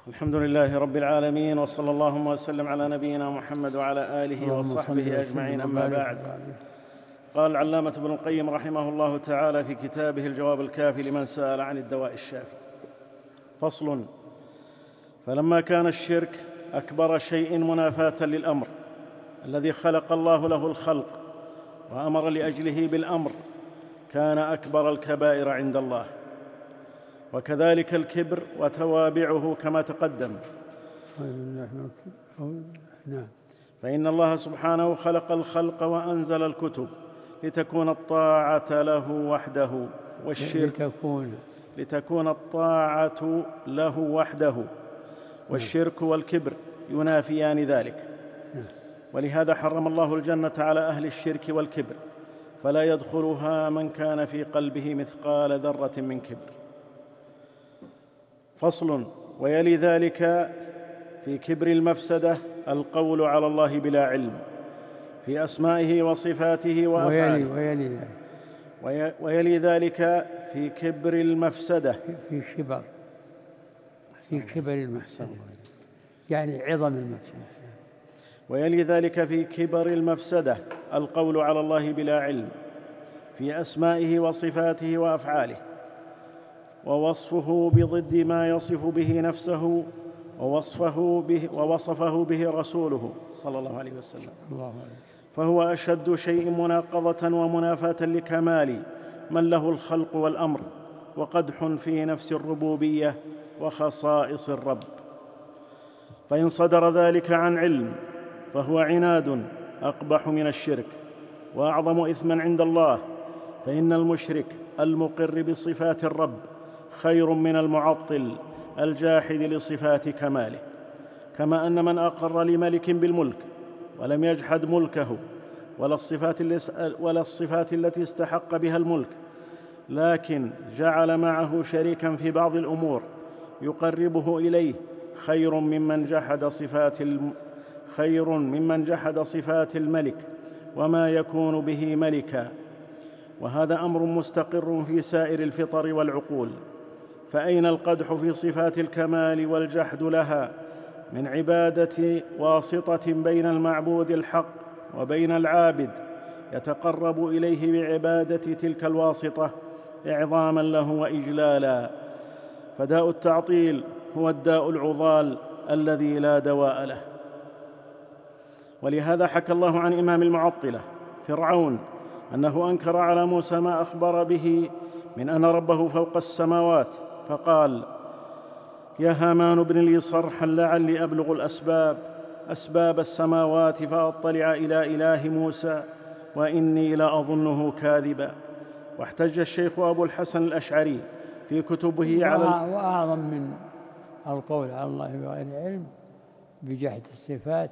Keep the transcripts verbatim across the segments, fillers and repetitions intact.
الحمد لله رب العالمين، وصلى اللهم وسلم على نبينا محمد وعلى آله وصحبه أجمعين، أما بعد. قال العلامة ابن القيم رحمه الله تعالى في كتابه الجواب الكافي لمن سأل عن الدواء الشافي: فصل: فلما كان الشرك أكبر شيء منافاة للأمر الذي خلق الله له الخلق وأمر لأجله بالأمر، كان أكبر الكبائر عند الله، وكذلك الكبر وتوابعه كما تقدم. فإن الله سبحانه خلق الخلق وأنزل الكتب لتكون الطاعة له وحده، والشرك لتكون, لتكون الطاعة له وحده، والشرك والكبر ينافيان ذلك. ولهذا حرم الله الجنة على أهل الشرك والكبر، فلا يدخلها من كان في قلبه مثقال ذرة من كبر. فصل: ويلي ذلك في كبر المفسدة القول على الله بلا علم في أسمائه وصفاته وأفعاله. ويلي, ويلي, وي ويلي ذلك في كبر المفسدة في كبر في كبر المفسدة يعني عظم المفسدة. ويلي ذلك في كبر المفسدة القول على الله بلا علم في أسمائه وصفاته وأفعاله، ووصفه بضد ما يصف به نفسه ووصفه به, ووصفه به رسوله صلى الله عليه وسلم، فهو أشد شيء مناقضة ومنافاة لكمال من له الخلق والأمر، وقدح في نفس الربوبية وخصائص الرب. فإن صدر ذلك عن علم فهو عناد أقبح من الشرك وأعظم إثما عند الله، فإن المشرك المقر بصفات الرب خير من المعطل الجاحد لصفات كماله، كما أن من أقر لملك بالملك ولم يجحد ملكه ولا الصفات, ولا الصفات التي استحق بها الملك، لكن جعل معه شريكا في بعض الأمور يقربه إليه، خير ممن جحد صفات الم... خير ممن جحد صفات الملك وما يكون به ملكا. وهذا أمر مستقر في سائر الفطر والعقول. فأين القدح في صفات الكمال والجحد لها من عبادة واسطة بين المعبود الحق وبين العابد يتقرب إليه بعبادة تلك الواسطة إعظاما له وإجلالا؟ فداء التعطيل هو الداء العضال الذي لا دواء له. ولهذا حكى الله عن إمام المعطلة فرعون أنه أنكر على موسى ما أخبر به من أن ربه فوق السماوات، فقال: يا هامان ابن لي صرحا لعلي أبلغ الأسباب أسباب السماوات فأطلع إلى إله موسى وإني لأظنه كاذبا. واحتج الشيخ أبو الحسن الأشعري في كتبه على وأعظم من القول على الله بغير علم بجحد الصفات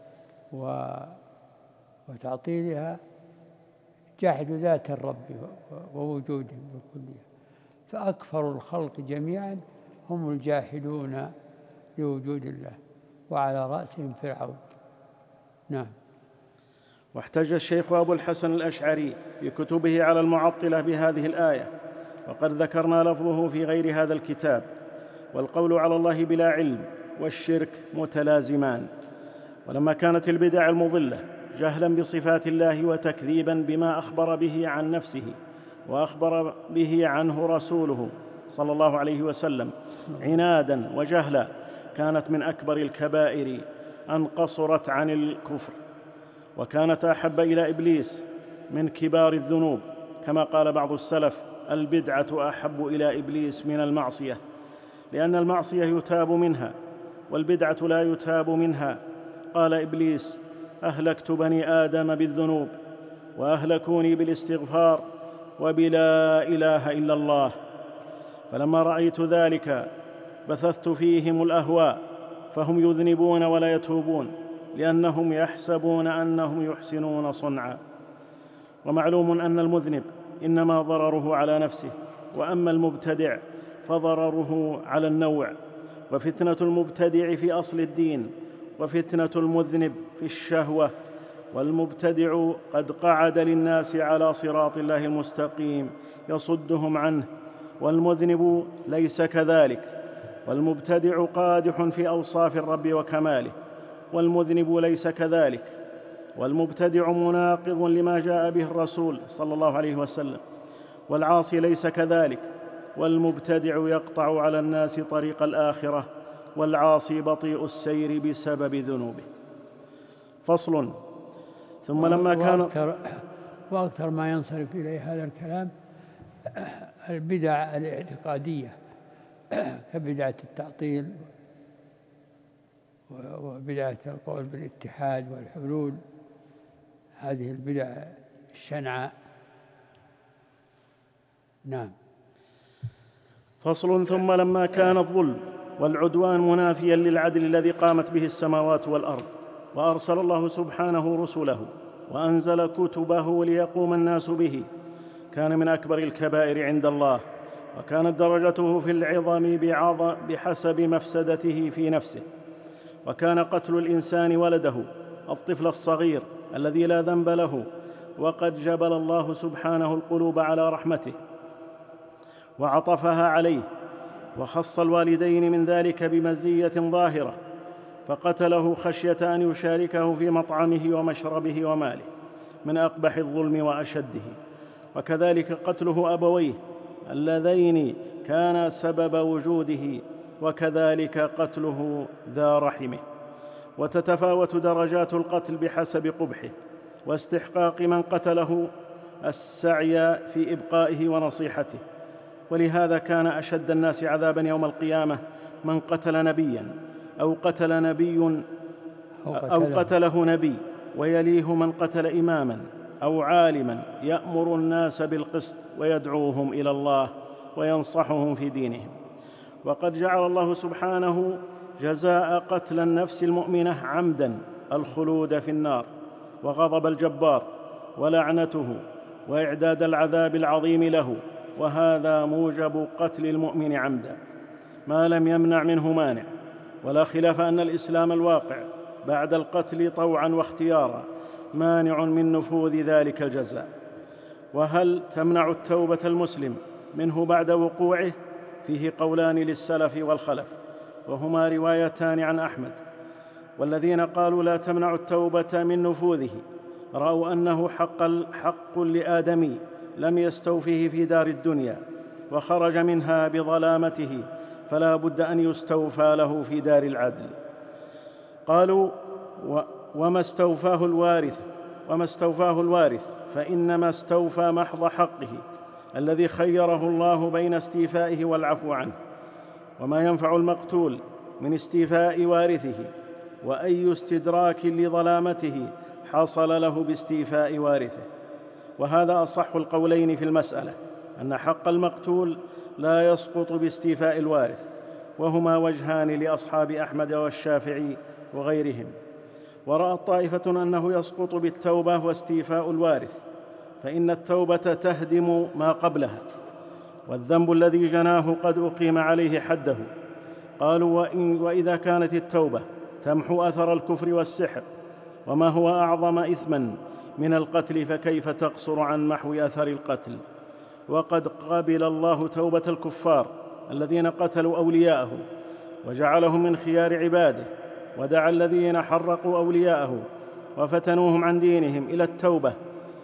وتعطيلها جحد ذات الرب ووجوده بالكلية. فأكثر الخلق جميعا هم الجاحدون لوجود الله، وعلى رأسهم فرعون. نعم. واحتج الشيخ أبو الحسن الأشعري في كتبه على المعطلة بهذه الآية، وقد ذكرنا لفظه في غير هذا الكتاب. والقول على الله بلا علم والشرك متلازمان. ولما كانت البدع المضلة جهلا بصفات الله وتكذيبا بما أخبر به عن نفسه وأخبر به عنه رسوله صلى الله عليه وسلم عنادا وجهلا، كانت من أكبر الكبائر أن قصرت عن الكفر، وكانت أحب إلى إبليس من كبار الذنوب، كما قال بعض السلف: البدعة أحب إلى إبليس من المعصية، لأن المعصية يتاب منها والبدعة لا يتاب منها. قال إبليس: أهلكت بني آدم بالذنوب وأهلكوني بالاستغفار وبلا إله إلا الله. فلما رأيت ذلك بثثت فيهم الأهواء، فهم يذنبون ولا يتوبون، لأنهم يحسبون أنهم يحسنون صنعا. ومعلوم أن المذنب إنما ضرره على نفسه، وأما المبتدع فضرره على النوع. وفتنة المبتدع في أصل الدين، وفتنة المذنب في الشهوة. والمبتدع قد قعد للناس على صراط الله المستقيم يصدهم عنه، والمذنب ليس كذلك، والمبتدع قادح في أوصاف الرب وكماله، والمذنب ليس كذلك، والمبتدع مناقض لما جاء به الرسول صلى الله عليه وسلم، والعاصي ليس كذلك، والمبتدع يقطع على الناس طريق الآخرة، والعاصي بطيء السير بسبب ذنوبه. فصل. ثم لما كان وأكثر, وأكثر ما ينصرف إليه هذا الكلام البدع الاعتقادية كبدعة التعطيل وبدعة القول بالاتحاد والحلول، هذه البدع الشنعاء. نعم. فصل. ثم لما كان الظلم والعدوان منافيا للعدل الذي قامت به السماوات والأرض، وأرسل الله سبحانه رسله وأنزل كتبه ليقوم الناس به، كان من أكبر الكبائر عند الله، وكانت درجته في العظم بحسب مفسدته في نفسه. وكان قتل الإنسان ولده الطفل الصغير الذي لا ذنب له، وقد جبل الله سبحانه القلوب على رحمته وعطفها عليه، وخص الوالدين من ذلك بمزية ظاهرة، فقتله خشية أن يشاركه في مطعمه ومشربه وماله، من أقبح الظلم وأشده. وكذلك قتله أبويه اللذين كانا سبب وجوده، وكذلك قتله ذا رحمه. وتتفاوت درجات القتل بحسب قبحه واستحقاق من قتله السعي في إبقائه ونصيحته. ولهذا كان أشد الناس عذابا يوم القيامة من قتل نبيا أو قتل نبي أو قتله نبي، ويليه من قتل إماما أو عالما يأمر الناس بالقسط ويدعوهم إلى الله وينصحهم في دينهم. وقد جعل الله سبحانه جزاء قتل النفس المؤمنة عمدا الخلود في النار، وغضب الجبار ولعنته وإعداد العذاب العظيم له، وهذا موجب قتل المؤمن عمدا ما لم يمنع منه مانع. ولا خلاف أن الإسلام الواقع بعد القتل طوعا واختيارا مانع من نفوذ ذلك الجزاء. وهل تمنع التوبة المسلم منه بعد وقوعه؟ فيه قولان للسلف والخلف، وهما روايتان عن أحمد. والذين قالوا لا تمنع التوبة من نفوذه رأوا أنه حق, حق لآدمي لم يستوفه في دار الدنيا وخرج منها بظلامته، فلا بد أن يستوفى له في دار العدل. قالوا وما استوفاه الوارث وما استوفاه الوارث فإنما استوفى محض حقه الذي خيره الله بين استيفائه والعفو عنه، وما ينفع المقتول من استيفاء وارثه، وأي استدراك لظلامته حصل له باستيفاء وارثه. وهذا أصح القولين في المسألة، أن حق المقتول لا يسقط باستيفاء الوارث، وهما وجهان لأصحاب أحمد والشافعي وغيرهم. ورأت طائفة أنه يسقط بالتوبة واستيفاء الوارث، فإن التوبة تهدم ما قبلها، والذنب الذي جناه قد أقيم عليه حده. قالوا وإن وإذا كانت التوبة تمحو أثر الكفر والسحر وما هو أعظم إثما من القتل، فكيف تقصر عن محو أثر القتل؟ وقد قبل الله توبة الكفار الذين قتلوا أولياءه وجعلهم من خيار عباده، ودعا الذين حرقوا أولياءه وفتنوهم عن دينهم إلى التوبة.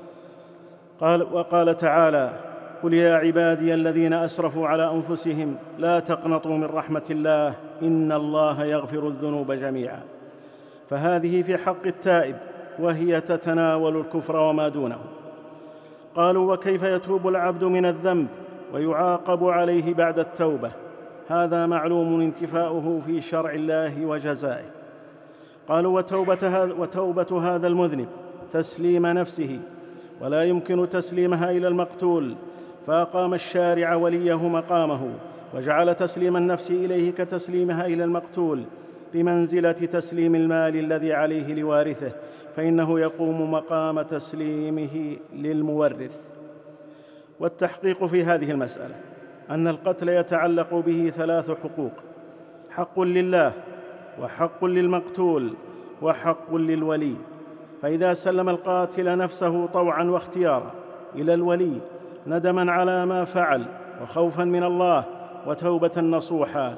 قال وقال تعالى قل يا عبادي الذين أسرفوا على أنفسهم لا تقنطوا من رحمة الله إن الله يغفر الذنوب جميعا. فهذه في حق التائب، وهي تتناول الكفر وما دونه. قالوا وكيف يتوب العبد من الذنب ويعاقب عليه بعد التوبة؟ هذا معلوم انتفاؤه في شرع الله وجزائه. قالوا وتوبة هذا, وتوبة هذا المذنب تسليم نفسه، ولا يمكن تسليمها إلى المقتول، فأقام الشارع وليه مقامه، وجعل تسليم النفس إليه كتسليمها إلى المقتول بمنزلة تسليم المال الذي عليه لوارثه، فإنه يقوم مقام تسليمه للمورث. والتحقيق في هذه المسألة أن القتل يتعلق به ثلاث حقوق: حق لله، وحق للمقتول، وحق للولي. فإذا سلم القاتل نفسه طوعا واختيارا إلى الولي ندما على ما فعل وخوفا من الله وتوبة نصوحا،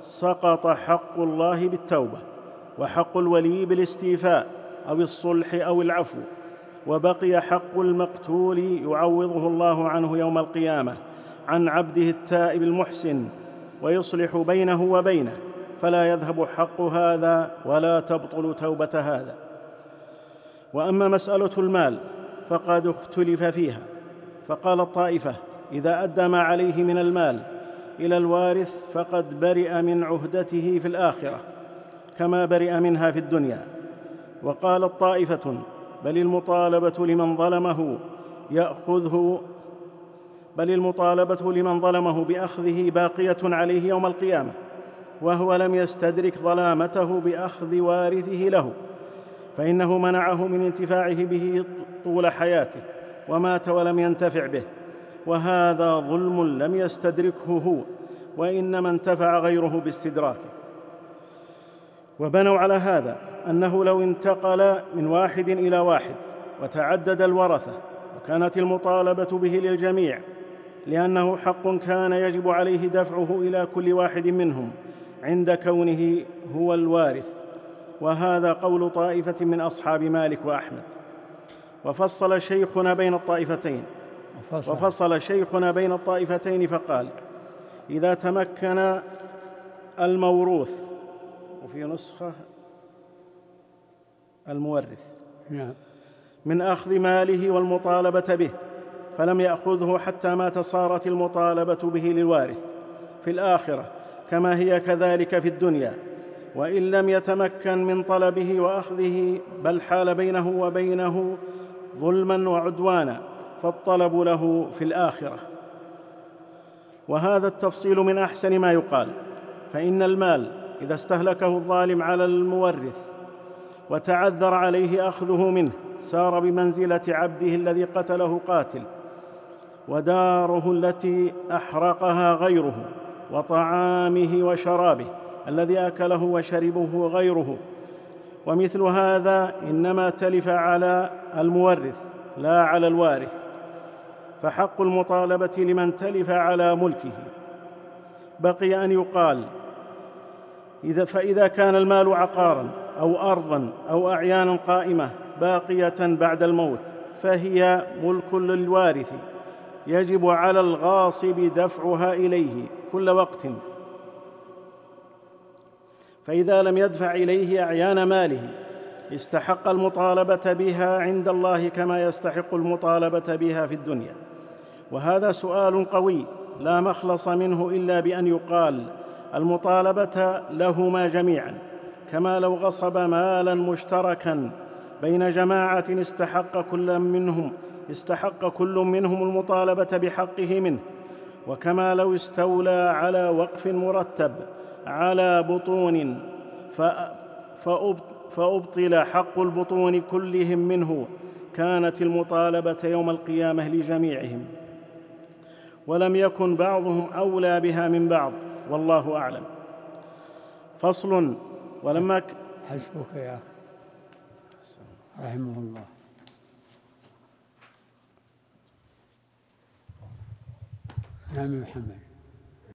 سقط حق الله بالتوبة، وحق الولي بالاستيفاء أو الصلح أو العفو، وبقي حق المقتول يعوضه الله عنه يوم القيامة عن عبده التائب المحسن ويصلح بينه وبينه، فلا يذهب حق هذا ولا تبطل توبة هذا. وأما مسألة المال فقد اختلف فيها، فقال الطائفة: إذا أدى ما عليه من المال إلى الوارث فقد برئ من عهدته في الآخرة كما برئ منها في الدنيا. وقال الطائفة: بل المطالبة لمن ظلمه يأخذه بل المطالبة لمن ظلمه بأخذه باقية عليه يوم القيامة، وهو لم يستدرك ظلامته بأخذ وارثه له، فإنه منعه من انتفاعه به طول حياته ومات ولم ينتفع به، وهذا ظلم لم يستدركه هو، وإنما انتفع غيره باستدراكه. وبنوا على هذا أنه لو انتقل من واحد إلى واحد وتعدد الورثة وكانت المطالبة به للجميع، لأنه حق كان يجب عليه دفعه إلى كل واحد منهم عند كونه هو الوارث، وهذا قول طائفة من أصحاب مالك وأحمد. وفصل شيخنا بين الطائفتين وفصل شيخنا بين الطائفتين فقال: إذا تمكن الموروث، وفي نسخة المورث، من أخذ ماله والمطالبة به فلم يأخذه حتى مات صارت المطالبة به للوارث في الآخرة كما هي كذلك في الدنيا، وإن لم يتمكن من طلبه وأخذه بل حال بينه وبينه ظلما وعدوانا فالطلب له في الآخرة. وهذا التفصيل من أحسن ما يقال، فإن المال إذا استهلكه الظالم على المورث وتعذر عليه أخذه منه سار بمنزلة عبده الذي قتله قاتل، وداره التي أحرقها غيره، وطعامه وشرابه الذي أكله وشربه غيره. ومثل هذا إنما تلف على المورث لا على الوارث، فحق المطالبة لمن تلف على ملكه. بقي أن يقال: إذا فإذا كان المال عقارا أو أرضا أو أعيانا قائمة باقية بعد الموت فهي ملك للوارث، يجب على الغاصب دفعها إليه كل وقت، فإذا لم يدفع إليه أعيان ماله استحق المطالبة بها عند الله كما يستحق المطالبة بها في الدنيا. وهذا سؤال قوي لا مخلص منه إلا بأن يقال: المطالبة لهما جميعا، كما لو غصب مالا مشتركا بين جماعة استحق كل منهم استحق كل منهم المطالبة بحقه منه، وكما لو استولى على وقف مرتب على بطون فأبطل حق البطون كلهم منه، كانت المطالبة يوم القيامة لجميعهم، ولم يكن بعضهم أولى بها من بعض، والله أعلم. فصل. ولما ك... حسبك يا أخي رحمه الله. نعم محمد.